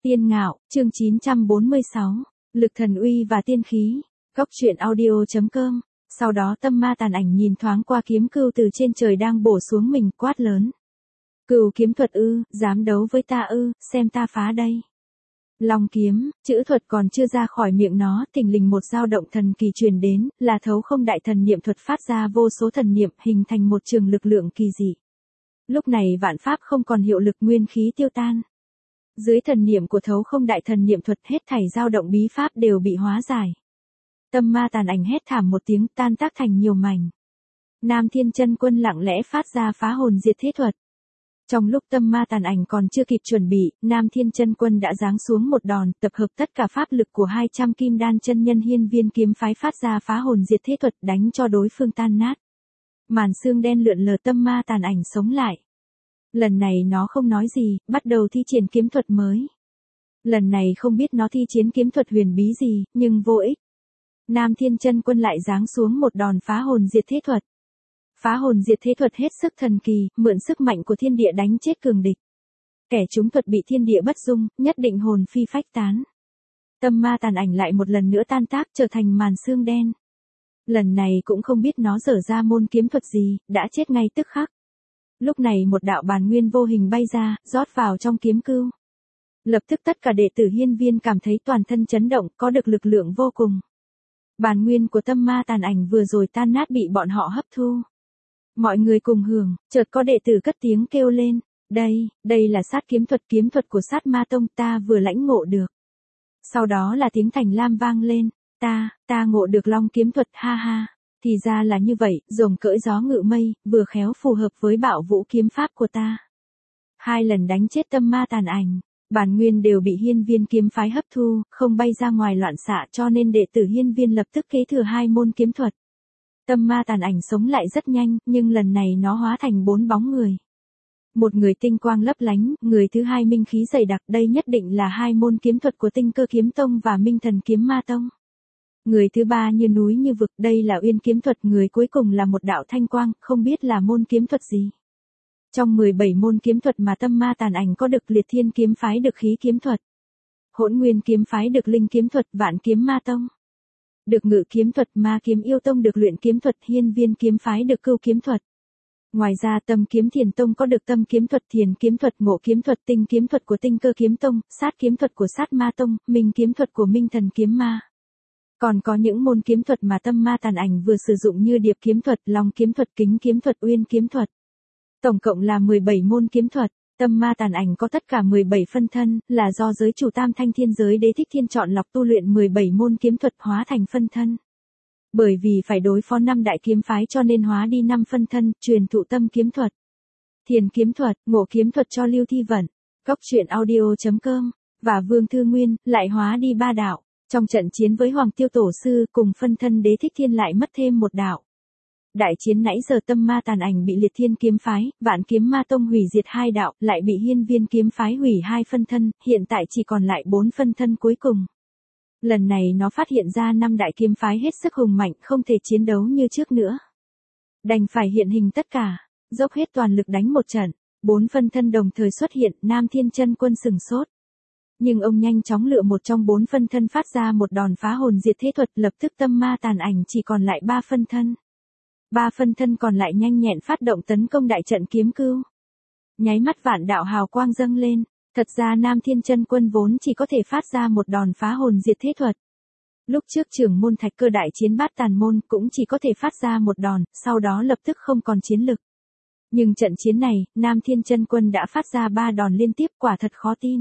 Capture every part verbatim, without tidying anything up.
Tiên Ngạo, chương chín trăm bốn mươi sáu, Lực thần uy và tiên khí. Góc truyện audio chấm com. Sau đó tâm ma tàn ảnh nhìn thoáng qua kiếm cưu từ trên trời đang bổ xuống mình, quát lớn. Cừu kiếm thuật ư, dám đấu với ta ư, xem ta phá đây. Long kiếm, chữ thuật còn chưa ra khỏi miệng nó, thình lình một dao động thần kỳ truyền đến, là thấu không đại thần niệm thuật phát ra vô số thần niệm, hình thành một trường lực lượng kỳ dị. Lúc này vạn pháp không còn hiệu lực, nguyên khí tiêu tan. Dưới thần niệm của thấu không đại thần niệm thuật, hết thảy dao động bí pháp đều bị hóa giải. Tâm ma tàn ảnh hét thảm một tiếng, tan tác thành nhiều mảnh. Nam Thiên Chân Quân lặng lẽ phát ra phá hồn diệt thế thuật. Trong lúc tâm ma tàn ảnh còn chưa kịp chuẩn bị, Nam Thiên Chân Quân đã giáng xuống một đòn, tập hợp tất cả pháp lực của hai trăm kim đan chân nhân hiên viên kiếm phái phát ra phá hồn diệt thế thuật, đánh cho đối phương tan nát. Màn xương đen lượn lờ, tâm ma tàn ảnh sống lại. Lần này nó không nói gì, bắt đầu thi triển kiếm thuật mới. Lần này không biết nó thi chiến kiếm thuật huyền bí gì, nhưng vô ích. Nam Thiên Chân Quân lại giáng xuống một đòn phá hồn diệt thế thuật. Phá hồn diệt thế thuật hết sức thần kỳ, mượn sức mạnh của thiên địa đánh chết cường địch. Kẻ trúng thuật bị thiên địa bất dung, nhất định hồn phi phách tán. Tâm ma tàn ảnh lại một lần nữa tan tác, trở thành màn xương đen. Lần này cũng không biết nó dở ra môn kiếm thuật gì, đã chết ngay tức khắc. Lúc này một đạo bàn nguyên vô hình bay ra, rót vào trong kiếm cưu. Lập tức tất cả đệ tử hiên viên cảm thấy toàn thân chấn động, có được lực lượng vô cùng. Bàn nguyên của tâm ma tàn ảnh vừa rồi tan nát bị bọn họ hấp thu. Mọi người cùng hưởng, chợt có đệ tử cất tiếng kêu lên, đây, đây là sát kiếm thuật, kiếm thuật của sát ma tông, ta vừa lãnh ngộ được. Sau đó là tiếng thành lam vang lên, ta, ta ngộ được long kiếm thuật, ha ha. Thì ra là như vậy, rồng cưỡi gió ngự mây, vừa khéo phù hợp với bạo vũ kiếm pháp của ta. Hai lần đánh chết tâm ma tàn ảnh, bản nguyên đều bị hiên viên kiếm phái hấp thu, không bay ra ngoài loạn xạ, cho nên đệ tử hiên viên lập tức kế thừa hai môn kiếm thuật. Tâm ma tàn ảnh sống lại rất nhanh, nhưng lần này nó hóa thành bốn bóng người. Một người tinh quang lấp lánh, người thứ hai minh khí dày đặc, đây nhất định là hai môn kiếm thuật của Tinh Cơ Kiếm Tông và Minh Thần Kiếm Ma Tông. Người thứ ba như núi như vực, đây là Uyên kiếm thuật, người cuối cùng là một đạo thanh quang, không biết là môn kiếm thuật gì. Trong mười bảy môn kiếm thuật mà tâm ma tàn ảnh có được, Liệt Thiên kiếm phái được khí kiếm thuật, Hỗn Nguyên kiếm phái được linh kiếm thuật, Vạn kiếm ma tông được ngự kiếm thuật, Ma kiếm yêu tông được luyện kiếm thuật, hiên viên kiếm phái được cưu kiếm thuật. Ngoài ra Tâm kiếm thiền tông có được tâm kiếm thuật, thiền kiếm thuật, ngộ kiếm thuật, tinh kiếm thuật của Tinh Cơ Kiếm Tông, sát kiếm thuật của sát ma tông, minh kiếm thuật của Minh Thần kiếm ma. Còn có những môn kiếm thuật mà tâm ma tàn ảnh vừa sử dụng như điệp kiếm thuật, long kiếm thuật, kính kiếm thuật, uyên kiếm thuật. Tổng cộng là mười bảy môn kiếm thuật. Tâm ma tàn ảnh có tất cả mười bảy phân thân, là do giới chủ Tam Thanh Thiên Giới Đế Thích Thiên chọn lọc tu luyện mười bảy môn kiếm thuật hóa thành phân thân. Bởi vì phải đối phó năm đại kiếm phái cho nên hóa đi năm phân thân, truyền thụ tâm kiếm thuật, thiền kiếm thuật, ngộ kiếm thuật cho Lưu Thi Vận, góc truyện audio chấm com, và Vương Thư Nguyên, lại hóa đi ba đạo. Trong trận chiến với Hoàng Tiêu Tổ Sư cùng phân thân Đế Thích Thiên lại mất thêm một đạo. Đại chiến nãy giờ tâm ma tàn ảnh bị Liệt Thiên kiếm phái, Vạn kiếm ma tông hủy diệt hai đạo, lại bị hiên viên kiếm phái hủy hai phân thân, hiện tại chỉ còn lại bốn phân thân cuối cùng. Lần này nó phát hiện ra năm đại kiếm phái hết sức hùng mạnh, không thể chiến đấu như trước nữa. Đành phải hiện hình tất cả, dốc hết toàn lực đánh một trận. Bốn phân thân đồng thời xuất hiện, Nam Thiên Chân Quân sừng sốt. Nhưng ông nhanh chóng lựa một trong bốn phân thân phát ra một đòn phá hồn diệt thế thuật, lập tức tâm ma tàn ảnh chỉ còn lại ba phân thân. Ba phân thân còn lại nhanh nhẹn phát động tấn công đại trận kiếm cưu. Nháy mắt vạn đạo hào quang dâng lên, thật ra Nam Thiên Chân Quân vốn chỉ có thể phát ra một đòn phá hồn diệt thế thuật. Lúc trước trưởng môn Thạch Cơ đại chiến bát tàn môn cũng chỉ có thể phát ra một đòn, sau đó lập tức không còn chiến lực. Nhưng trận chiến này, Nam Thiên Chân Quân đã phát ra ba đòn liên tiếp, quả thật khó tin.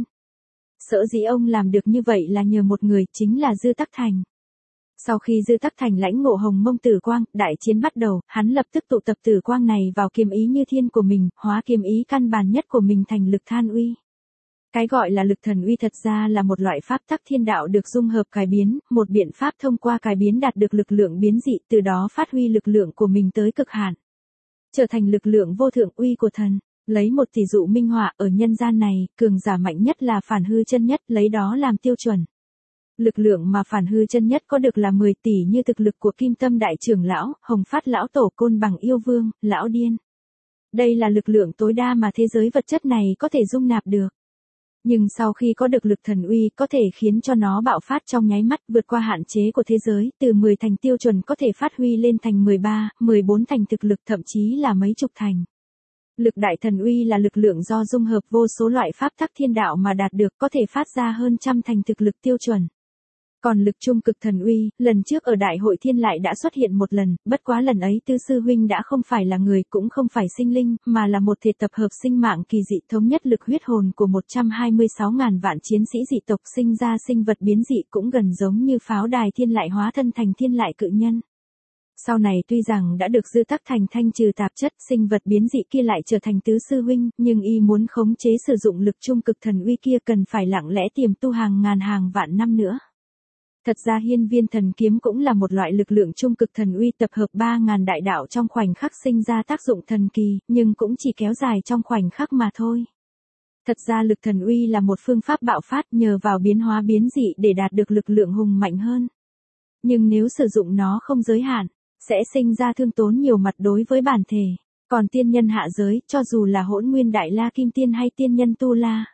Sở dĩ ông làm được như vậy là nhờ một người, chính là Dư Tắc Thành. Sau khi Dư Tắc Thành lãnh ngộ hồng mông tử quang, đại chiến bắt đầu, hắn lập tức tụ tập tử quang này vào kiếm ý như thiên của mình, hóa kiếm ý căn bản nhất của mình thành lực than uy. Cái gọi là lực thần uy thật ra là một loại pháp tắc thiên đạo được dung hợp cải biến, một biện pháp thông qua cải biến đạt được lực lượng biến dị, từ đó phát huy lực lượng của mình tới cực hạn, trở thành lực lượng vô thượng uy của thần. Lấy một tỷ dụ minh họa, ở nhân gian này, cường giả mạnh nhất là Phản Hư chân nhất, lấy đó làm tiêu chuẩn. Lực lượng mà Phản Hư chân nhất có được là mười tỷ, như thực lực của Kim Tâm đại trưởng lão, Hồng Phát lão tổ, Côn Bằng yêu vương, lão điên. Đây là lực lượng tối đa mà thế giới vật chất này có thể dung nạp được. Nhưng sau khi có được lực thần uy có thể khiến cho nó bạo phát trong nháy mắt vượt qua hạn chế của thế giới, từ mười thành tiêu chuẩn có thể phát huy lên thành mười ba, mười bốn thành thực lực thậm chí là mấy chục thành. Lực đại thần uy là lực lượng do dung hợp vô số loại pháp tắc thiên đạo mà đạt được, có thể phát ra hơn trăm thành thực lực tiêu chuẩn. Còn lực trung cực thần uy, lần trước ở Đại hội Thiên lại đã xuất hiện một lần, bất quá lần ấy Tư sư huynh đã không phải là người cũng không phải sinh linh, mà là một thể tập hợp sinh mạng kỳ dị thống nhất lực huyết hồn của một trăm hai mươi sáu ngàn vạn chiến sĩ dị tộc sinh ra sinh vật biến dị cũng gần giống như pháo đài thiên lại hóa thân thành thiên lại cự nhân. Sau này tuy rằng đã được dư tắc thành thanh trừ tạp chất sinh vật biến dị kia lại trở thành tứ sư huynh, nhưng y muốn khống chế sử dụng lực trung cực thần uy kia cần phải lặng lẽ tiềm tu hàng ngàn hàng vạn năm nữa. Thật ra hiên viên thần kiếm cũng là một loại lực lượng trung cực thần uy tập hợp ba ngàn đại đạo trong khoảnh khắc sinh ra tác dụng thần kỳ, nhưng cũng chỉ kéo dài trong khoảnh khắc mà thôi. Thật ra lực thần uy là một phương pháp bạo phát nhờ vào biến hóa biến dị để đạt được lực lượng hùng mạnh hơn. Nhưng nếu sử dụng nó không giới hạn, sẽ sinh ra thương tốn nhiều mặt đối với bản thể. Còn tiên nhân hạ giới, cho dù là hỗn nguyên đại la kim tiên hay tiên nhân tu la,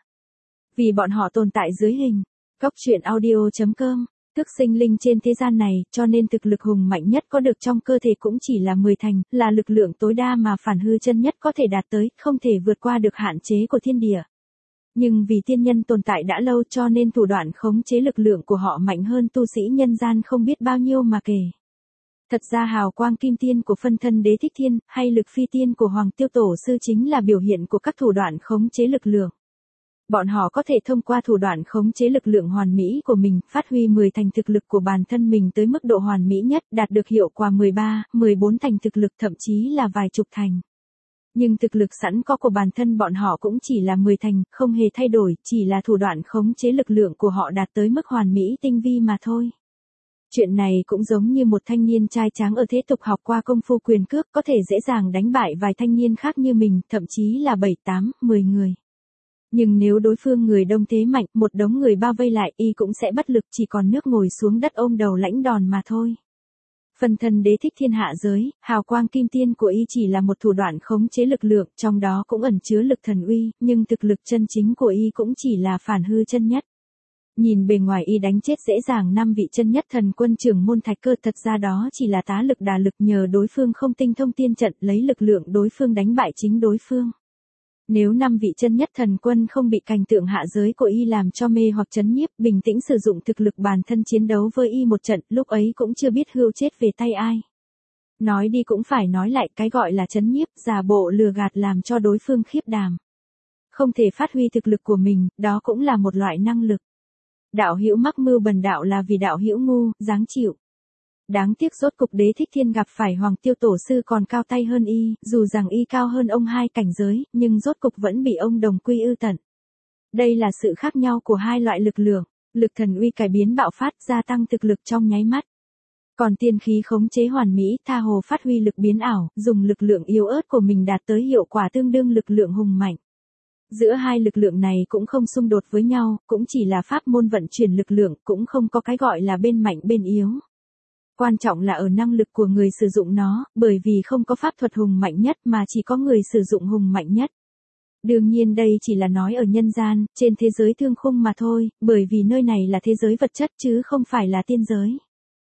vì bọn họ tồn tại dưới hình Cốc truyện audio chấm com, thức sinh linh trên thế gian này, cho nên thực lực hùng mạnh nhất có được trong cơ thể cũng chỉ là mười thành, là lực lượng tối đa mà phản hư chân nhất có thể đạt tới, không thể vượt qua được hạn chế của thiên địa. Nhưng vì tiên nhân tồn tại đã lâu cho nên thủ đoạn khống chế lực lượng của họ mạnh hơn tu sĩ nhân gian không biết bao nhiêu mà kể. Thật ra hào quang kim tiên của phân thân đế thích thiên, hay lực phi tiên của Hoàng Tiêu Tổ Sư chính là biểu hiện của các thủ đoạn khống chế lực lượng. Bọn họ có thể thông qua thủ đoạn khống chế lực lượng hoàn mỹ của mình, phát huy mười thành thực lực của bản thân mình tới mức độ hoàn mỹ nhất, đạt được hiệu quả mười ba, mười bốn thành thực lực thậm chí là vài chục thành. Nhưng thực lực sẵn có của bản thân bọn họ cũng chỉ là mười thành, không hề thay đổi, chỉ là thủ đoạn khống chế lực lượng của họ đạt tới mức hoàn mỹ tinh vi mà thôi. Chuyện này cũng giống như một thanh niên trai tráng ở thế tục học qua công phu quyền cước có thể dễ dàng đánh bại vài thanh niên khác như mình, thậm chí là bảy, tám, mười người. Nhưng nếu đối phương người đông thế mạnh, một đống người bao vây lại, y cũng sẽ bất lực chỉ còn nước ngồi xuống đất ôm đầu lãnh đòn mà thôi. Phân thân đế thích thiên hạ giới, hào quang kim tiên của y chỉ là một thủ đoạn khống chế lực lượng, trong đó cũng ẩn chứa lực thần uy, nhưng thực lực chân chính của y cũng chỉ là phản hư chân nhất. Nhìn bề ngoài y đánh chết dễ dàng năm vị chân nhất thần quân trưởng môn Thạch Cơ, thật ra đó chỉ là tá lực đà lực nhờ đối phương không tinh thông tiên trận lấy lực lượng đối phương đánh bại chính đối phương. Nếu năm vị chân nhất thần quân không bị cảnh tượng hạ giới của y làm cho mê hoặc chấn nhiếp, bình tĩnh sử dụng thực lực bản thân chiến đấu với y một trận, lúc ấy cũng chưa biết hươu chết về tay ai. Nói đi cũng phải nói lại, cái gọi là chấn nhiếp, giả bộ lừa gạt làm cho đối phương khiếp đảm. Không thể phát huy thực lực của mình, đó cũng là một loại năng lực. Đạo hữu mắc mưu bần đạo là vì đạo hữu ngu, dáng chịu. Đáng tiếc rốt cục đế thích thiên gặp phải Hoàng Tiêu Tổ Sư còn cao tay hơn y, dù rằng y cao hơn ông hai cảnh giới, nhưng rốt cục vẫn bị ông đồng quy ư tận. Đây là sự khác nhau của hai loại lực lượng, lực thần uy cải biến bạo phát, gia tăng thực lực trong nháy mắt. Còn tiên khí khống chế hoàn mỹ, tha hồ phát huy lực biến ảo, dùng lực lượng yếu ớt của mình đạt tới hiệu quả tương đương lực lượng hùng mạnh. Giữa hai lực lượng này cũng không xung đột với nhau, cũng chỉ là pháp môn vận chuyển lực lượng, cũng không có cái gọi là bên mạnh bên yếu. Quan trọng là ở năng lực của người sử dụng nó, bởi vì không có pháp thuật hùng mạnh nhất mà chỉ có người sử dụng hùng mạnh nhất. Đương nhiên đây chỉ là nói ở nhân gian, trên thế giới thương khung mà thôi, bởi vì nơi này là thế giới vật chất chứ không phải là tiên giới.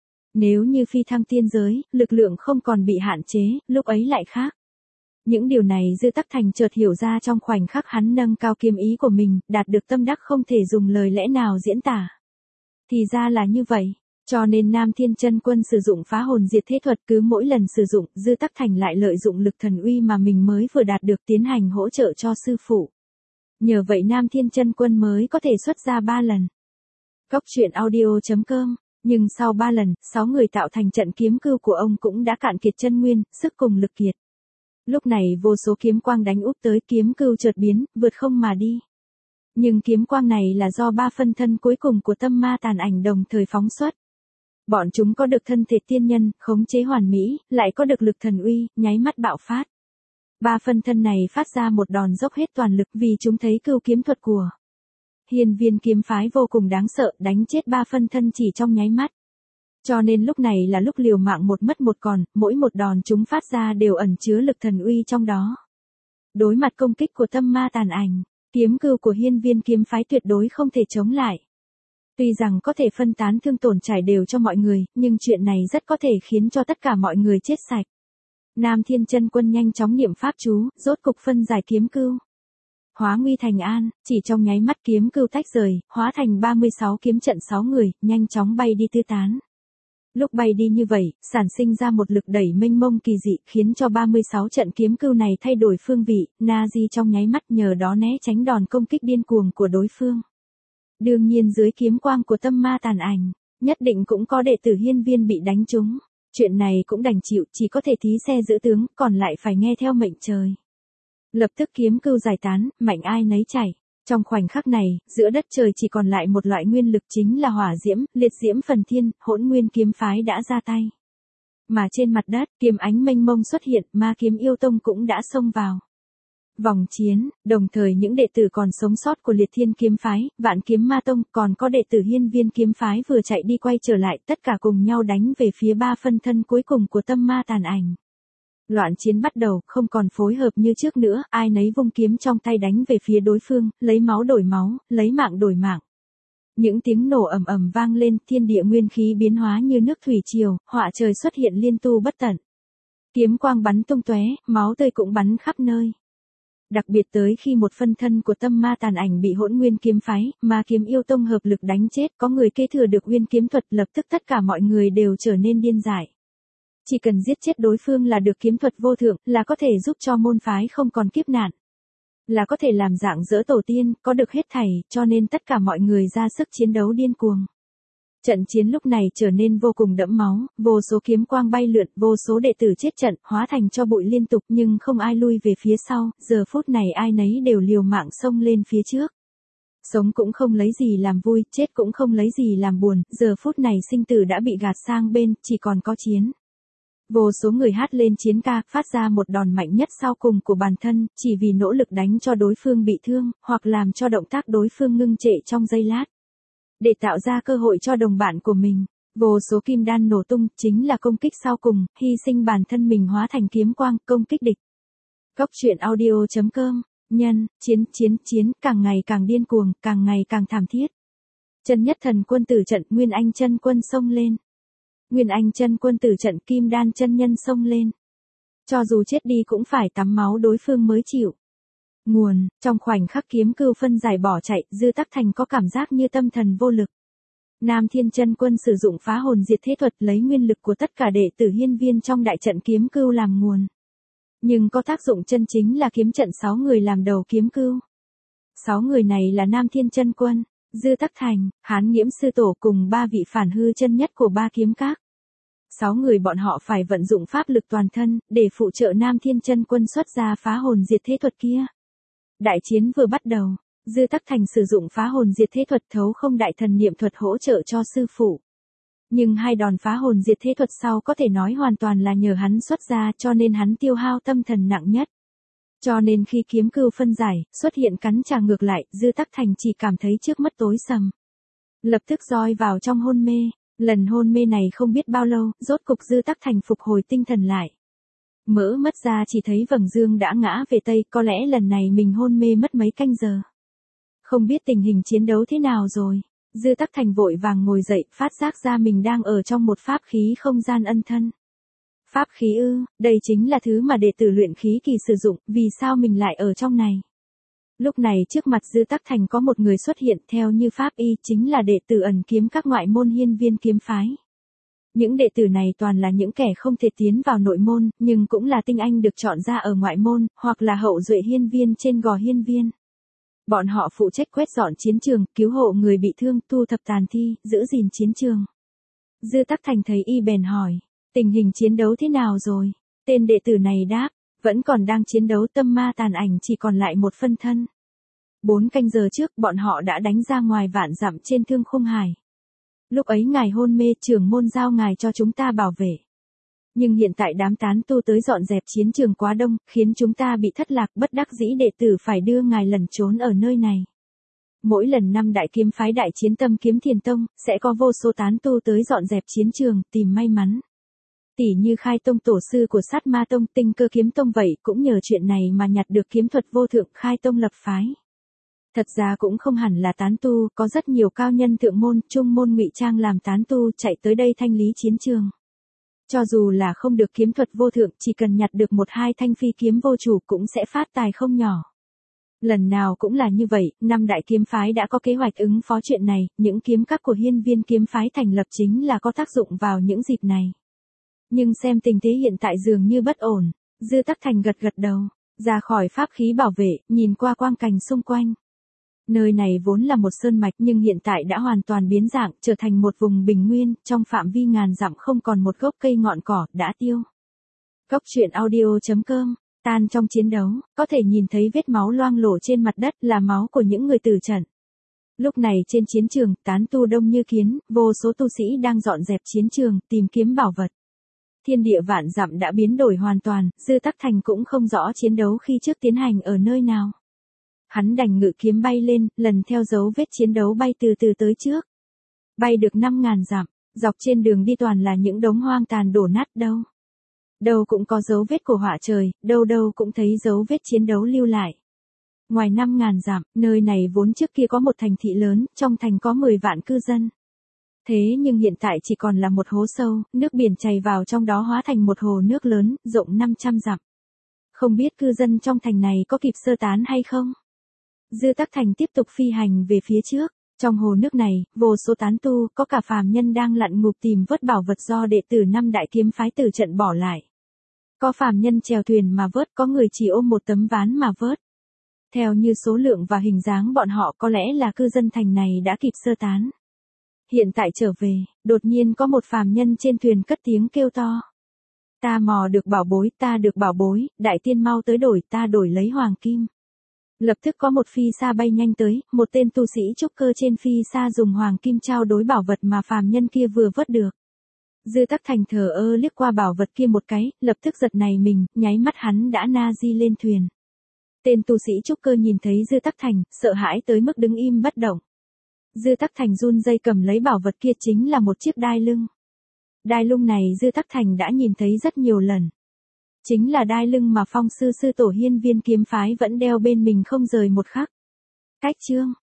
Nếu như phi thăng tiên giới, lực lượng không còn bị hạn chế, lúc ấy lại khác. Những điều này Dư Tắc Thành chợt hiểu ra trong khoảnh khắc hắn nâng cao kiếm ý của mình, đạt được tâm đắc không thể dùng lời lẽ nào diễn tả. Thì ra là như vậy, cho nên Nam Thiên Chân Quân sử dụng phá hồn diệt thế thuật, cứ mỗi lần sử dụng, Dư Tắc Thành lại lợi dụng lực thần uy mà mình mới vừa đạt được tiến hành hỗ trợ cho sư phụ. Nhờ vậy Nam Thiên Chân Quân mới có thể xuất ra ba lần. Cốc truyện audio chấm com, nhưng sau ba lần, sáu người tạo thành trận kiếm cưu của ông cũng đã cạn kiệt chân nguyên, sức cùng lực kiệt. Lúc này vô số kiếm quang đánh úp tới, kiếm cưu chợt biến, vượt không mà đi. Nhưng kiếm quang này là do ba phân thân cuối cùng của tâm ma tàn ảnh đồng thời phóng xuất. Bọn chúng có được thân thể tiên nhân, khống chế hoàn mỹ, lại có được lực thần uy, nháy mắt bạo phát. Ba phân thân này phát ra một đòn dốc hết toàn lực vì chúng thấy cưu kiếm thuật của Hiên Viên kiếm phái vô cùng đáng sợ, đánh chết ba phân thân chỉ trong nháy mắt. Cho nên lúc này là lúc liều mạng một mất một còn, mỗi một đòn chúng phát ra đều ẩn chứa lực thần uy trong đó. Đối mặt công kích của tâm ma tàn ảnh, Kiếm cưu của hiên viên kiếm phái tuyệt đối không thể chống lại. Tuy rằng có thể phân tán thương tổn trải đều cho mọi người, nhưng chuyện này rất có thể khiến cho tất cả mọi người chết sạch. Nam Thiên Chân Quân nhanh chóng niệm pháp chú, rốt cục phân giải kiếm cưu. Hóa nguy thành an, chỉ trong nháy mắt kiếm cưu tách rời, hóa thành ba mươi sáu kiếm trận sáu người, nhanh chóng bay đi tứ tán. Lúc bay đi như vậy, sản sinh ra một lực đẩy mênh mông kỳ dị, khiến cho ba mươi sáu trận kiếm cưu này thay đổi phương vị, Na-di trong nháy mắt nhờ đó né tránh đòn công kích điên cuồng của đối phương. Đương nhiên dưới kiếm quang của tâm ma tàn ảnh, nhất định cũng có đệ tử hiên viên bị đánh trúng. Chuyện này cũng đành chịu, chỉ có thể thí xe giữ tướng, còn lại phải nghe theo mệnh trời. Lập tức kiếm cưu giải tán, mạnh ai nấy chảy. Trong khoảnh khắc này, giữa đất trời chỉ còn lại một loại nguyên lực chính là hỏa diễm, liệt diễm phần thiên, hỗn nguyên kiếm phái đã ra tay. Mà trên mặt đất, kiếm ánh mênh mông xuất hiện, ma kiếm yêu tông cũng đã xông vào vòng chiến, đồng thời những đệ tử còn sống sót của liệt thiên kiếm phái, vạn kiếm ma tông, còn có đệ tử hiên viên kiếm phái vừa chạy đi quay trở lại, tất cả cùng nhau đánh về phía ba phân thân cuối cùng của tâm ma tàn ảnh. Loạn chiến bắt đầu, không còn phối hợp như trước nữa, ai nấy vung kiếm trong tay đánh về phía đối phương, lấy máu đổi máu, lấy mạng đổi mạng. Những tiếng nổ ầm ầm vang lên, thiên địa nguyên khí biến hóa như nước thủy triều, họa trời xuất hiện liên tu bất tận. Kiếm quang bắn tung tóe, máu tươi cũng bắn khắp nơi. Đặc biệt tới khi một phân thân của tâm ma tàn ảnh bị hỗn nguyên kiếm phái, ma kiếm yêu tông hợp lực đánh chết, có người kế thừa được nguyên kiếm thuật, lập tức tất cả mọi người đều trở nên điên dại. Chỉ cần giết chết đối phương là được kiếm thuật vô thượng, là có thể giúp cho môn phái không còn kiếp nạn. Là có thể làm dạng dỡ tổ tiên, có được hết thảy, cho nên tất cả mọi người ra sức chiến đấu điên cuồng. Trận chiến lúc này trở nên vô cùng đẫm máu, vô số kiếm quang bay lượn, vô số đệ tử chết trận, hóa thành cho bụi liên tục nhưng không ai lui về phía sau, giờ phút này ai nấy đều liều mạng xông lên phía trước. Sống cũng không lấy gì làm vui, chết cũng không lấy gì làm buồn, giờ phút này sinh tử đã bị gạt sang bên, chỉ còn có chiến. Vô số người hát lên chiến ca, phát ra một đòn mạnh nhất sau cùng của bản thân, chỉ vì nỗ lực đánh cho đối phương bị thương, hoặc làm cho động tác đối phương ngưng trệ trong giây lát. Để tạo ra cơ hội cho đồng bạn của mình, vô số kim đan nổ tung, chính là công kích sau cùng, hy sinh bản thân mình hóa thành kiếm quang, công kích địch. Góc truyện audio chấm com, nhân, chiến, chiến, chiến, càng ngày càng điên cuồng, càng ngày càng thảm thiết. Chân nhất thần quân tử trận, Nguyên Anh chân quân xông lên. Nguyên Anh chân quân tử trận, kim đan chân nhân xông lên. Cho dù chết đi cũng phải tắm máu đối phương mới chịu. Nguồn, trong khoảnh khắc kiếm cưu phân giải bỏ chạy, Dư Tắc Thành có cảm giác như tâm thần vô lực. Nam Thiên Chân Quân sử dụng phá hồn diệt thế thuật lấy nguyên lực của tất cả đệ tử hiên viên trong đại trận kiếm cưu làm nguồn. Nhưng có tác dụng chân chính là kiếm trận sáu người làm đầu kiếm cưu. Sáu người này là Nam Thiên Chân Quân, Dư Tắc Thành, Hán Nghiễm Sư Tổ cùng ba vị phản hư chân nhất của ba kiếm các. Sáu người bọn họ phải vận dụng pháp lực toàn thân, để phụ trợ Nam Thiên Chân Quân xuất ra phá hồn diệt thế thuật kia. Đại chiến vừa bắt đầu, Dư Tắc Thành sử dụng phá hồn diệt thế thuật thấu không đại thần niệm thuật hỗ trợ cho sư phụ. Nhưng hai đòn phá hồn diệt thế thuật sau có thể nói hoàn toàn là nhờ hắn xuất ra, cho nên hắn tiêu hao tâm thần nặng nhất. Cho nên khi kiếm cưu phân giải, xuất hiện cắn trả ngược lại, Dư Tắc Thành chỉ cảm thấy trước mắt tối sầm. Lập tức roi vào trong hôn mê, lần hôn mê này không biết bao lâu, rốt cục Dư Tắc Thành phục hồi tinh thần lại. Mỡ mất ra chỉ thấy vầng dương đã ngã về tây, có lẽ lần này mình hôn mê mất mấy canh giờ. Không biết tình hình chiến đấu thế nào rồi. Dư Tắc Thành vội vàng ngồi dậy, phát giác ra mình đang ở trong một pháp khí không gian ân thân. Pháp khí ư, đây chính là thứ mà đệ tử luyện khí kỳ sử dụng, vì sao mình lại ở trong này? Lúc này trước mặt Dư Tắc Thành có một người xuất hiện theo như pháp y, chính là đệ tử ẩn kiếm các ngoại môn hiên viên kiếm phái. Những đệ tử này toàn là những kẻ không thể tiến vào nội môn, nhưng cũng là tinh anh được chọn ra ở ngoại môn, hoặc là hậu duệ hiên viên trên gò hiên viên. Bọn họ phụ trách quét dọn chiến trường, cứu hộ người bị thương, thu thập tàn thi, giữ gìn chiến trường. Dư Tắc Thành thấy y bèn hỏi, tình hình chiến đấu thế nào rồi? Tên đệ tử này đáp, vẫn còn đang chiến đấu, tâm ma tàn ảnh chỉ còn lại một phân thân. Bốn canh giờ trước bọn họ đã đánh ra ngoài vạn dặm trên Thương Khung Hải. Lúc ấy ngài hôn mê, trưởng môn giao ngài cho chúng ta bảo vệ. Nhưng hiện tại đám tán tu tới dọn dẹp chiến trường quá đông, khiến chúng ta bị thất lạc, bất đắc dĩ đệ tử phải đưa ngài lẩn trốn ở nơi này. Mỗi lần năm đại kiếm phái đại chiến Tâm Kiếm Thiền Tông, sẽ có vô số tán tu tới dọn dẹp chiến trường, tìm may mắn. Tỷ như Khai Tông tổ sư của Sát Ma Tông, Tinh Cơ Kiếm Tông vậy, cũng nhờ chuyện này mà nhặt được kiếm thuật vô thượng, Khai Tông lập phái. Thật ra cũng không hẳn là tán tu, có rất nhiều cao nhân thượng môn, trung môn ngụy trang làm tán tu chạy tới đây thanh lý chiến trường. Cho dù là không được kiếm thuật vô thượng, chỉ cần nhặt được một hai thanh phi kiếm vô chủ cũng sẽ phát tài không nhỏ. Lần nào cũng là như vậy, năm đại kiếm phái đã có kế hoạch ứng phó chuyện này, những kiếm các của hiên viên kiếm phái thành lập chính là có tác dụng vào những dịp này. Nhưng xem tình thế hiện tại dường như bất ổn, Dư Tắc Thành gật gật đầu, ra khỏi pháp khí bảo vệ, nhìn qua quang cảnh xung quanh. Nơi này vốn là một sơn mạch nhưng hiện tại đã hoàn toàn biến dạng, trở thành một vùng bình nguyên, trong phạm vi ngàn dặm không còn một gốc cây ngọn cỏ, đã tiêu. Cốc truyện audio chấm com, tan trong chiến đấu, có thể nhìn thấy vết máu loang lổ trên mặt đất là máu của những người tử trận. Lúc này trên chiến trường, tán tu đông như kiến, vô số tu sĩ đang dọn dẹp chiến trường, tìm kiếm bảo vật. Thiên địa vạn dặm đã biến đổi hoàn toàn, Dư Tắc Thành cũng không rõ chiến đấu khi trước tiến hành ở nơi nào. Hắn đành ngự kiếm bay lên, lần theo dấu vết chiến đấu bay từ từ tới trước. Bay được năm ngàn dặm, dọc trên đường đi toàn là những đống hoang tàn đổ nát đâu. Đâu cũng có dấu vết của họa trời, đâu đâu cũng thấy dấu vết chiến đấu lưu lại. Ngoài năm ngàn dặm, nơi này vốn trước kia có một thành thị lớn, trong thành có mười vạn cư dân. Thế nhưng hiện tại chỉ còn là một hố sâu, nước biển chảy vào trong đó hóa thành một hồ nước lớn, rộng năm trăm dặm. Không biết cư dân trong thành này có kịp sơ tán hay không? Dư Tắc Thành tiếp tục phi hành về phía trước. Trong hồ nước này, vô số tán tu, có cả phàm nhân đang lặn ngục tìm vớt bảo vật do đệ tử năm đại kiếm phái tử trận bỏ lại. Có phàm nhân chèo thuyền mà vớt, có người chỉ ôm một tấm ván mà vớt. Theo như số lượng và hình dáng bọn họ có lẽ là cư dân thành này đã kịp sơ tán. Hiện tại trở về, đột nhiên có một phàm nhân trên thuyền cất tiếng kêu to. Ta mò được bảo bối, ta được bảo bối, đại tiên mau tới đổi, ta đổi lấy hoàng kim. Lập tức có một phi sa bay nhanh tới, một tên tu sĩ trúc cơ trên phi sa dùng hoàng kim trao đối bảo vật mà phàm nhân kia vừa vớt được. Dư Tắc Thành thờ ơ liếc qua bảo vật kia một cái, lập tức giật nảy mình, nháy mắt hắn đã na di lên thuyền. Tên tu sĩ trúc cơ nhìn thấy Dư Tắc Thành, sợ hãi tới mức đứng im bất động. Dư Tắc Thành run rẩy cầm lấy bảo vật kia chính là một chiếc đai lưng. Đai lưng này Dư Tắc Thành đã nhìn thấy rất nhiều lần. Chính là đai lưng mà phong sư sư tổ hiên viên kiếm phái vẫn đeo bên mình không rời một khắc. Cách chương